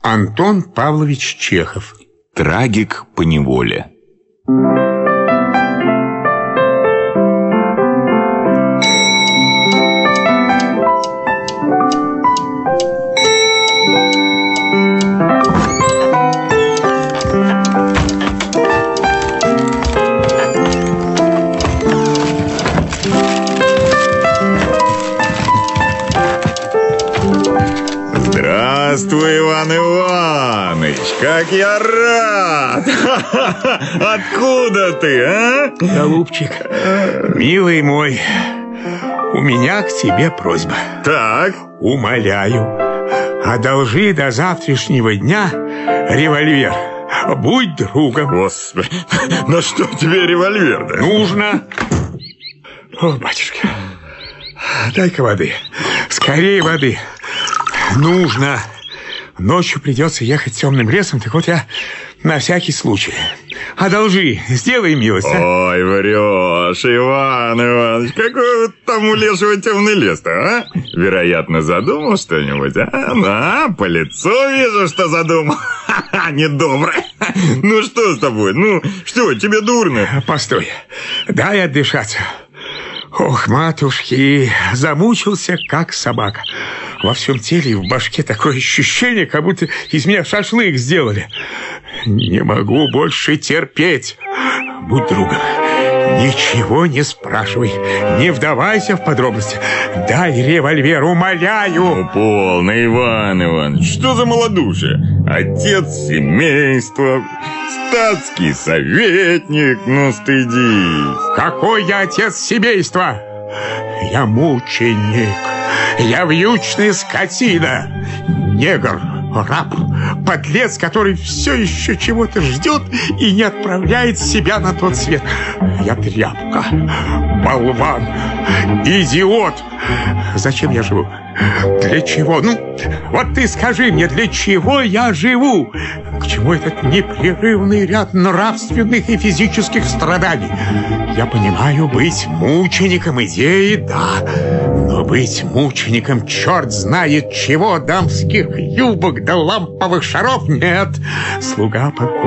Антон Павлович Чехов. Трагик поневоле. Здравствуй, Иван Иваныч, как я рад! Откуда ты, а? Голубчик, милый мой, у меня к тебе просьба. Так. Умоляю, одолжи до завтрашнего дня револьвер. Будь другом. Господи, на что тебе револьвер-то? Нужно. О, батюшка, дай-ка воды. Скорее воды. Нужно. Ночью придется ехать темным лесом, так вот я на всякий случай. Одолжи, сделай милость, а? Ой, врешь, Иван Иванович, какой вот там у лешего темный лес-то, а? Вероятно, задумал что-нибудь, а? По лицу вижу, что задумал. Недобрый. Ну, что с тобой? Ну, что, тебе дурно? Постой, дай отдышаться. Ох, матушки, замучился, как собака. Во всем теле и в башке такое ощущение, как будто из меня шашлык сделали. Не могу больше терпеть. Будь другом, ничего не спрашивай, не вдавайся в подробности. Дай револьвер, умоляю. Ну, полно, Иван Иванович, что за малодушие? Отец семейства, статский советник, ну стыдись. Какой я отец семейства? Я мученик, я вьючная скотина, негр, раб, подлец, который все еще чего-то ждет и не отправляет себя на тот свет. Я тряпка, болван, идиот. Зачем я живу? Для чего? Ну, вот ты скажи мне, для чего я живу? К чему этот непрерывный ряд нравственных и физических страданий? Я понимаю, быть мучеником идеи, да, но быть мучеником черт знает чего, дамских юбок да ламповых шаров, нет. Слуга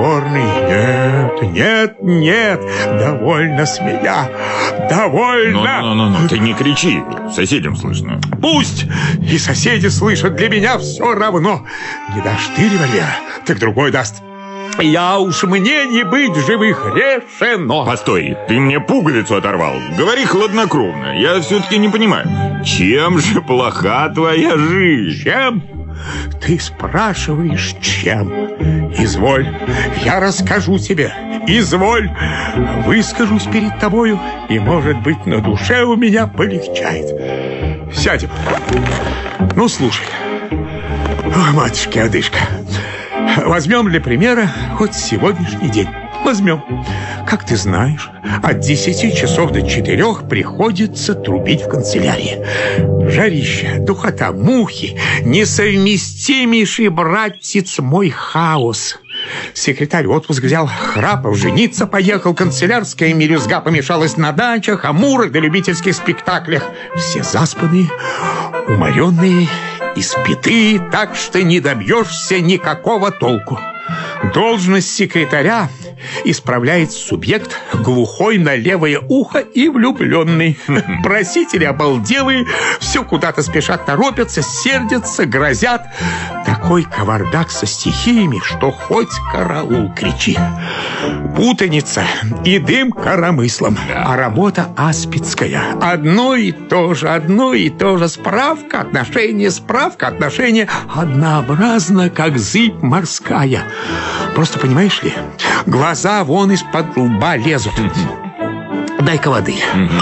покорный, нет, довольно с меня, довольно. Ну, ты не кричи, соседям слышно. Пусть и соседи слышат, для меня все равно. Не дашь ты револьвера, так другой даст. Я уж мне не быть живых, решено. Постой, ты мне пуговицу оторвал. Говори хладнокровно, я все-таки не понимаю. Чем же плоха твоя жизнь? Чем? Ты спрашиваешь, чем? Изволь, я расскажу тебе. Изволь, выскажусь перед тобою, и, может быть, на душе у меня полегчает. Сядем. Ну, слушай. О, матушки, одышка. Возьмем для примера хоть сегодняшний день. Возьмем. Как ты знаешь, от 10 часов до 4 приходится трубить в канцелярии. Жарища, духота, мухи, несовместимейший, братец мой, хаос. Секретарь отпуск взял, Храпов жениться поехал, канцелярская мелюзга помешалась на дачах, амурах да любительских спектаклях. Все заспанные, уморенные, испитые, так что не добьешься никакого толку. Должность секретаря исправляет субъект, глухой на левое ухо и влюбленный. Просители обалделые, все куда-то спешат, торопятся, сердятся, грозят. Такой кавардак со стихиями, что хоть караул кричи. Путаница и дым коромыслом, а работа аспидская. Одно и то же. Справка, отношения. Однообразно, как зыбь морская. Просто, понимаешь ли, глаза вон из-под лба лезут. Дай-ка воды.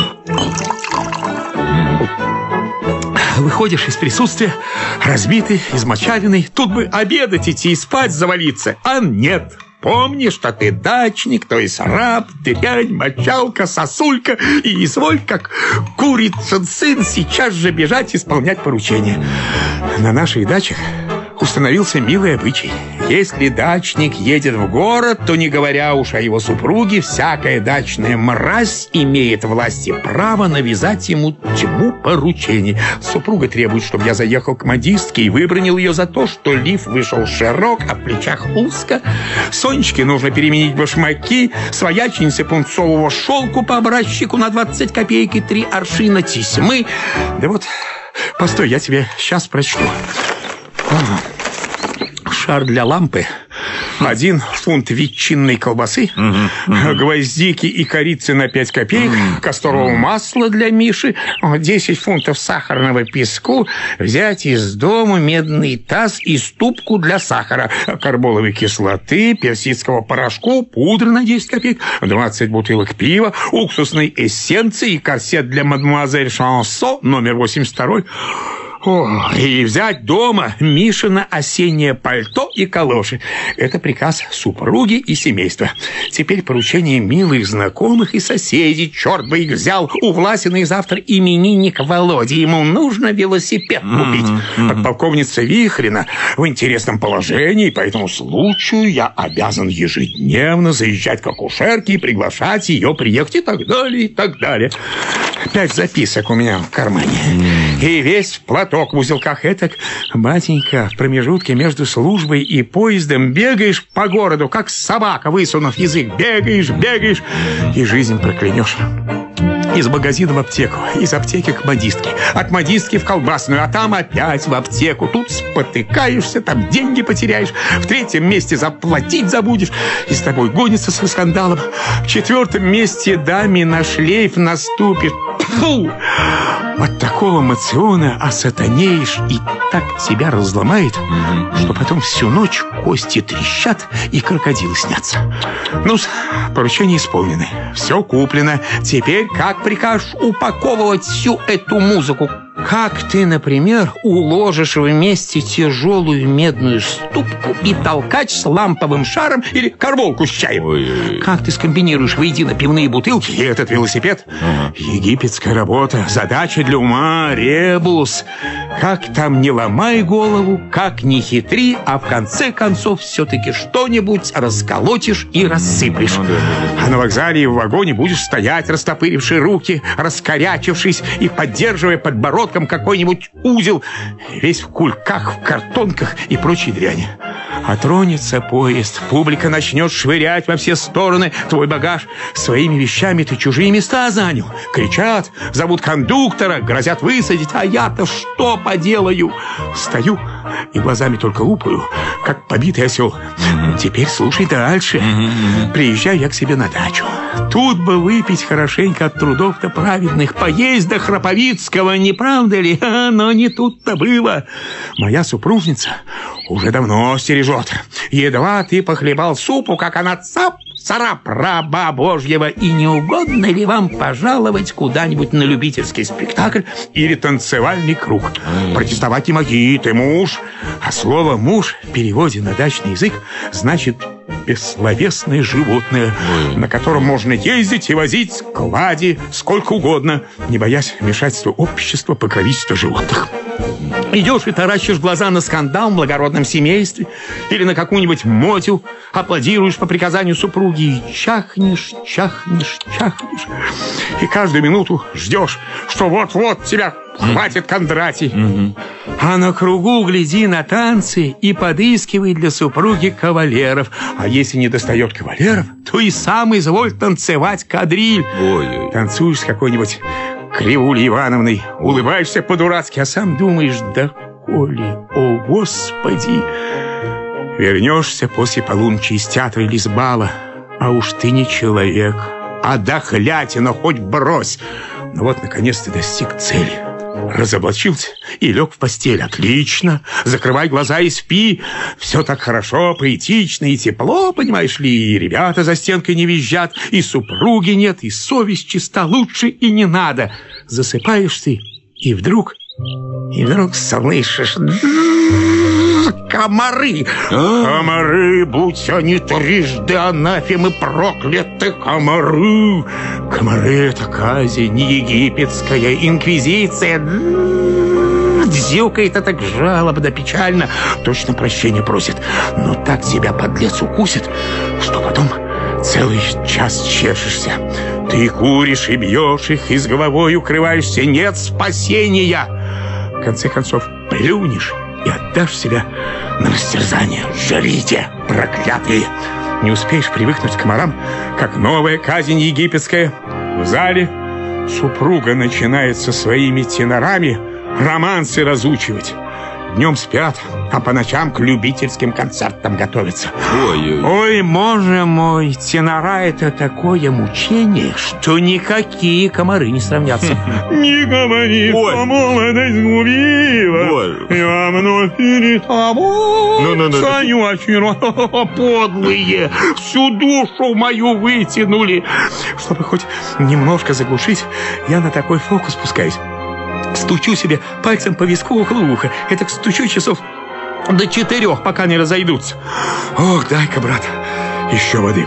Выходишь из присутствия, разбитый, измочаленный. Тут бы обедать идти и спать завалиться, а нет. Помнишь, что ты дачник, то есть раб, дрянь, мочалка, сосулька, и изволь, как курицын сын, сейчас же бежать исполнять поручения. На наших дачах установился милый обычай. Если дачник едет в город, то, не говоря уж о его супруге, всякая дачная мразь имеет власть и право навязать ему тьму поручений. Супруга требует, чтобы я заехал к модистке и выбранил ее за то, что лиф вышел широк, а в плечах узко. Сонечке нужно переменить башмаки, свояченице пунцового шелку по образчику на 20 копеек и 3 аршина тесьмы. Да вот, постой, я тебе сейчас прочту. Шар для лампы, 1 фунт ветчинной колбасы, гвоздики и корицы на 5 копеек, касторового масла для Миши, 10 фунтов сахарного песку, взять из дома медный таз и ступку для сахара, карболовой кислоты, персидского порошку, пудры на 10 копеек, 20 бутылок пива, уксусной эссенции и корсет для мадемуазель Шансо, номер 82. И взять дома Мишина осеннее пальто и калоши. Это приказ супруги и семейства. Теперь поручение милых знакомых и соседей. Черт бы их взял. У Власиной завтра именинник Володя. Ему нужно велосипед купить. Подполковница Вихрина в интересном положении. По этому случаю я обязан ежедневно заезжать к акушерке и приглашать ее приехать и так далее, и так далее. 5 записок у меня в кармане. И весь платок в узелках. Этак, батенька, в промежутке между службой и поездом бегаешь по городу, как собака, высунув язык. Бегаешь, и жизнь проклянешь. Из магазина в аптеку, из аптеки к модистке, от модистки в колбасную, а там опять в аптеку. Тут спотыкаешься, там деньги потеряешь, в 3-м месте заплатить забудешь, и с тобой гонится со скандалом. В 4-м месте даме на шлейф наступит. Фу! От такого мациона осатанеешь и так тебя разломает, что потом всю ночь кости трещат и крокодилы снятся. Ну-с, поручения исполнены, все куплено. Теперь как прикажешь упаковывать всю эту музыку? Как ты, например, уложишь вместе тяжелую медную ступку и толкач с ламповым шаром или карболку с чаем? Ой-ой-ой. Как ты скомбинируешь воедино пивные бутылки и этот велосипед? Египетская работа, задача для ума, ребус. Как там не ломай голову, как не хитри, а в конце концов все-таки что-нибудь расколотишь и рассыплешь. А на вокзале и в вагоне будешь стоять, растопыривши руки, раскорячившись и поддерживая подбородком какой-нибудь узел, весь в кульках, в картонках и прочей дряни. А тронется поезд, публика начнет швырять во все стороны твой багаж. Своими вещами ты чужие места занял. Кричат, зовут кондуктора, грозят высадить. А я-то что поделаю? Стою и глазами только лупаю, как побитый осел. Теперь слушай дальше. Приезжаю я к себе на дачу. Тут бы выпить хорошенько от трудов-то праведных, поесть до Храповицкого, не правда ли? Но не тут-то было. Моя супружница уже давно стережет. Едва ты похлебал супу, как она цап, царап, раба Божьего. И не угодно ли вам пожаловать куда-нибудь на любительский спектакль или танцевальный круг? Протестовать не моги, ты муж. А слово «муж» в переводе на дачный язык значит бессловесное животное, на котором можно ездить и возить клади сколько угодно, не боясь вмешательства общества, покровительства животных. Идешь и таращишь глаза на скандал в благородном семействе или на какую-нибудь мотю, аплодируешь по приказанию супруги и чахнешь. И каждую минуту ждешь, что вот-вот тебя хватит Кондратий. А на кругу гляди на танцы и подыскивай для супруги кавалеров. А если не достает кавалеров, то и сам изволь танцевать кадриль. Танцуешь с какой-нибудь Кривулей Ивановной, улыбаешься по-дурацки, а сам думаешь: да коли, о Господи! Вернешься после полуночи из театра или с бала, а уж ты не человек, а дохлятина, хоть брось. Ну вот, наконец, ты достиг цели. Разоблачился и лег в постель. Отлично. Закрывай глаза и спи. Все так хорошо, поэтично и тепло, понимаешь ли. И ребята за стенкой не визжат, и супруги нет, и совесть чиста. Лучше и не надо. Засыпаешь ты, и вдруг слышишь: комары! Комары, будь они трижды анафемы прокляты, комары! Комары — это казнь, не египетская инквизиция. зюкает, так жалобно, печально. Точно прощения просит. Но так тебя подлец укусит, что потом целый час чешешься. Ты куришь и бьешь их, и с головой укрываешься. Нет спасения. В конце концов, плюнешь и отдашь себя на растерзание. Жрите, проклятые! Не успеешь привыкнуть к комарам, как новая казнь египетская. В зале супруга начинает со своими тенорами романсы разучивать. Днем спят, а по ночам к любительским концертам готовятся. Ой, боже мой, тенора — это такое мучение, что никакие комары не сравнятся. Не говори, что молодость губила, я вновь перед тобой стою очарован. Подлые, всю душу мою вытянули. Чтобы хоть немножко заглушить, я на такой фокус пускаюсь. Стучу себе пальцем по виску около уха. Это стучу часов до 4, пока не разойдутся. Ох, дай-ка, брат, еще воды.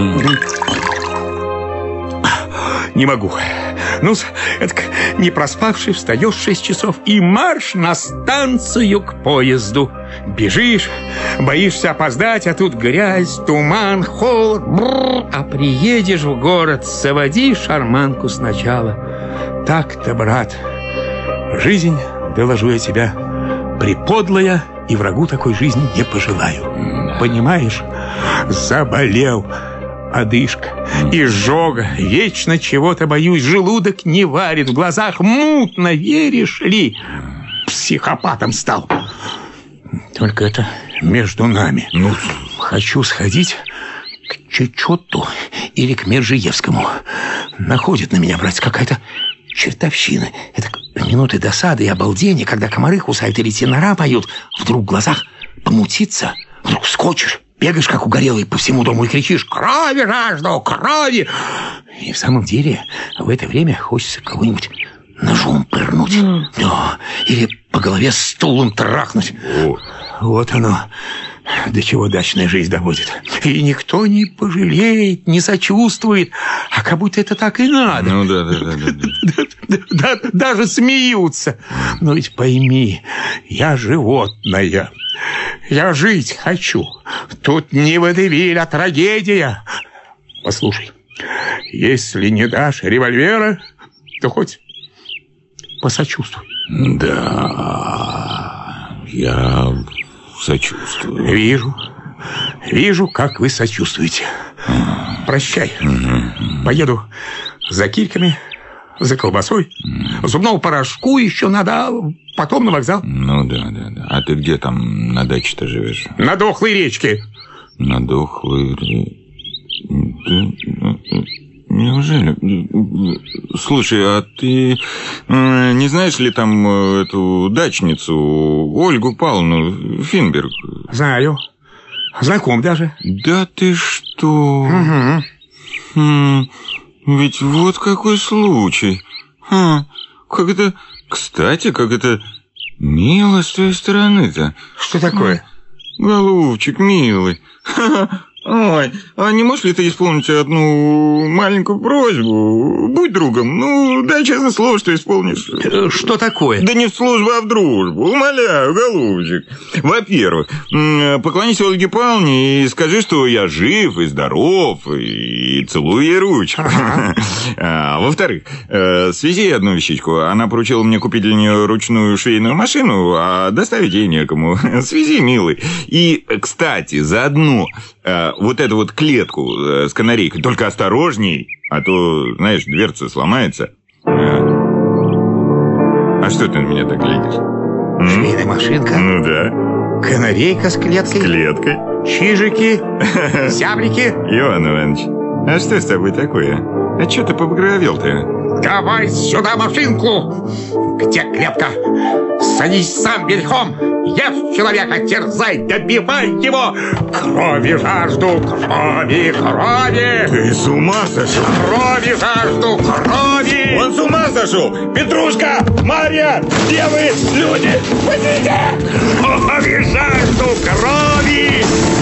Не могу. Ну, это не проспавший, встаешь в 6 часов и марш на станцию к поезду. Бежишь, боишься опоздать, а тут грязь, туман, холод. А приедешь в город, заводи шарманку сначала. Так-то, брат, жизнь, доложу я тебя, приподлая, и врагу такой жизни не пожелаю. Понимаешь? Заболел, одышка, изжога, вечно чего-то боюсь, желудок не варит, в глазах мутно, веришь ли? Психопатом стал. Только это между нами. Хочу сходить к Чечету или к Мержиевскому. Находит на меня, братец, какая-то чертовщина. Это минуты досады и обалдения, когда комары кусают или тенора поют. Вдруг в глазах помутится, вдруг скочишь, бегаешь, как угорелый, по всему дому и кричишь: «Крови жажду, крови!» И в самом деле в это время хочется кого-нибудь ножом пырнуть. Да, или по голове стулом трахнуть. Вот оно, до чего дачная жизнь доводит. И никто не пожалеет, не сочувствует, а как будто это так и надо. Ну да. Даже смеются. Но ведь пойми, я животное. Я жить хочу. Тут не водевиль, а трагедия. Послушай, если не дашь револьвера, то хоть посочувствуй. Да, я сочувствую. Вижу, как вы сочувствуете. Прощай. Поеду за кильками, за колбасой, зубному порошку еще надо, потом на вокзал. Ну да. А ты где там на даче-то живешь? На дохлой речке. На дохлой речке? Неужели? Слушай, а ты не знаешь ли там эту дачницу Ольгу Павловну Финберг? Знаю. Знаком даже. Да ты что? Ведь вот какой случай. Как это... Кстати, как это мило с твоей стороны-то. Что такое? Голубчик, милый. Ой, а не можешь ли ты исполнить одну маленькую просьбу? Будь другом, ну, дай честное слово, что исполнишь. Что такое? Да не в службу, а в дружбу. Умоляю, голубчик. Во-первых, поклонись Ольге Павловне и скажи, что я жив и здоров, и целую ей ручку. Во-вторых, свези одну вещичку. Она поручила мне купить для нее ручную швейную машину, а доставить ей некому. Свези, милый. И, кстати, заодно... вот эту вот клетку с канарейкой. Только осторожней, а то, знаешь, дверца сломается. А что ты на меня так глядишь? Швейная машинка? Ну да. Канарейка с клеткой? С клеткой. Чижики? Зяблики? Иван Иванович, а что с тобой такое? А что ты побагровел-то? Давай сюда машинку! Где клетка? Садись сам верхом! Ешь человека, терзай, добивай его! Крови жажду, крови! Ты с ума сошел? Крови жажду, крови! Он с ума сошел! Петрушка! Марья! Девы! Люди! Пойдите! Крови жажду, крови!